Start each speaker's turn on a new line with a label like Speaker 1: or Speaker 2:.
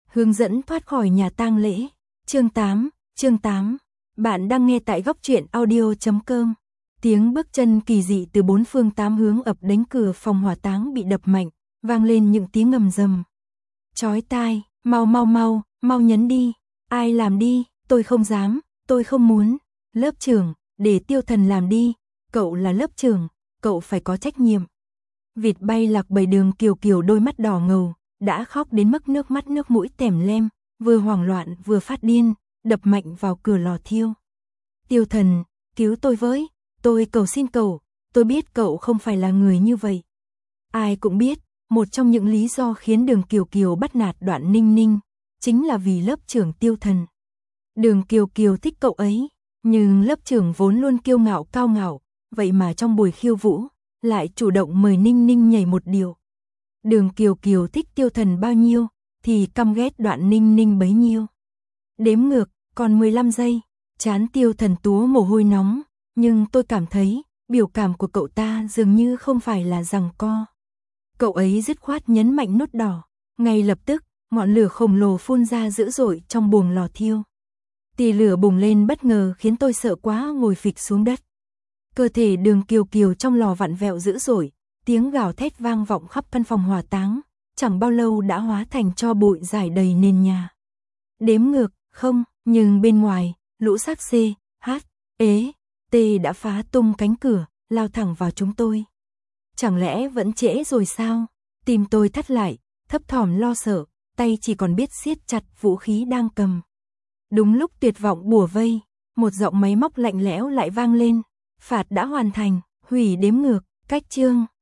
Speaker 1: Hướng dẫn thoát khỏi nhà tang lễ. Chương 8. Bạn đang nghe tại góc truyện audio.com. Tiếng bước chân kỳ dị từ bốn phương tám hướng ập đến cửa phòng hỏa táng bị đập mạnh, vang lên những tiếng ngầm rầm. Chói tai, mau nhấn đi, ai làm đi, tôi không dám, tôi không muốn. Lớp trưởng, để Tiêu Thần làm đi, cậu là lớp trưởng, cậu phải có trách nhiệm. Vịt bay lạc bầy Đường Kiều Kiều đôi mắt đỏ ngầu, đã khóc đến mức nước mắt nước mũi tèm lem, vừa hoảng loạn vừa phát điên, đập mạnh vào cửa lò thiêu. Tiêu Thần, cứu tôi với, tôi cầu xin cậu, tôi biết cậu không phải là người như vậy. Ai cũng biết, một trong những lý do khiến Đường Kiều Kiều bắt nạt Đoạn Ninh Ninh, chính là vì lớp trưởng Tiêu Thần. Đường Kiều Kiều thích cậu ấy, nhưng lớp trưởng vốn luôn kiêu ngạo cao ngạo, vậy mà trong buổi khiêu vũ, lại chủ động mời Ninh Ninh nhảy một điệu. Đường Kiều Kiều thích Tiêu Thần bao nhiêu, thì căm ghét Đoạn Ninh Ninh bấy nhiêu. Đếm ngược, còn 15 giây, trán Tiêu Thần túa mồ hôi nóng, nhưng tôi cảm thấy, biểu cảm của cậu ta dường như không phải là giằng co. Cậu ấy dứt khoát nhấn mạnh nút đỏ, ngay lập tức, ngọn lửa khổng lồ phun ra dữ dội trong buồng lò thiêu. Tia lửa bùng lên bất ngờ khiến tôi sợ quá ngồi phịch xuống đất. Cơ thể Đường Kiều Kiều trong lò vặn vẹo dữ dội, tiếng gào thét vang vọng khắp căn phòng hỏa táng, chẳng bao lâu đã hóa thành tro bụi rải đầy nền nhà. Đếm ngược, không, nhưng bên ngoài, lũ xác C, H, E, T đã phá tung cánh cửa, lao thẳng vào chúng tôi. Chẳng lẽ vẫn trễ rồi sao? Tim tôi thắt lại, thấp thỏm lo sợ, tay chỉ còn biết siết chặt vũ khí đang cầm. Đúng lúc tuyệt vọng bủa vây, một giọng máy móc lạnh lẽo lại vang lên. Phạt đã hoàn thành, hủy đếm ngược, cách chương.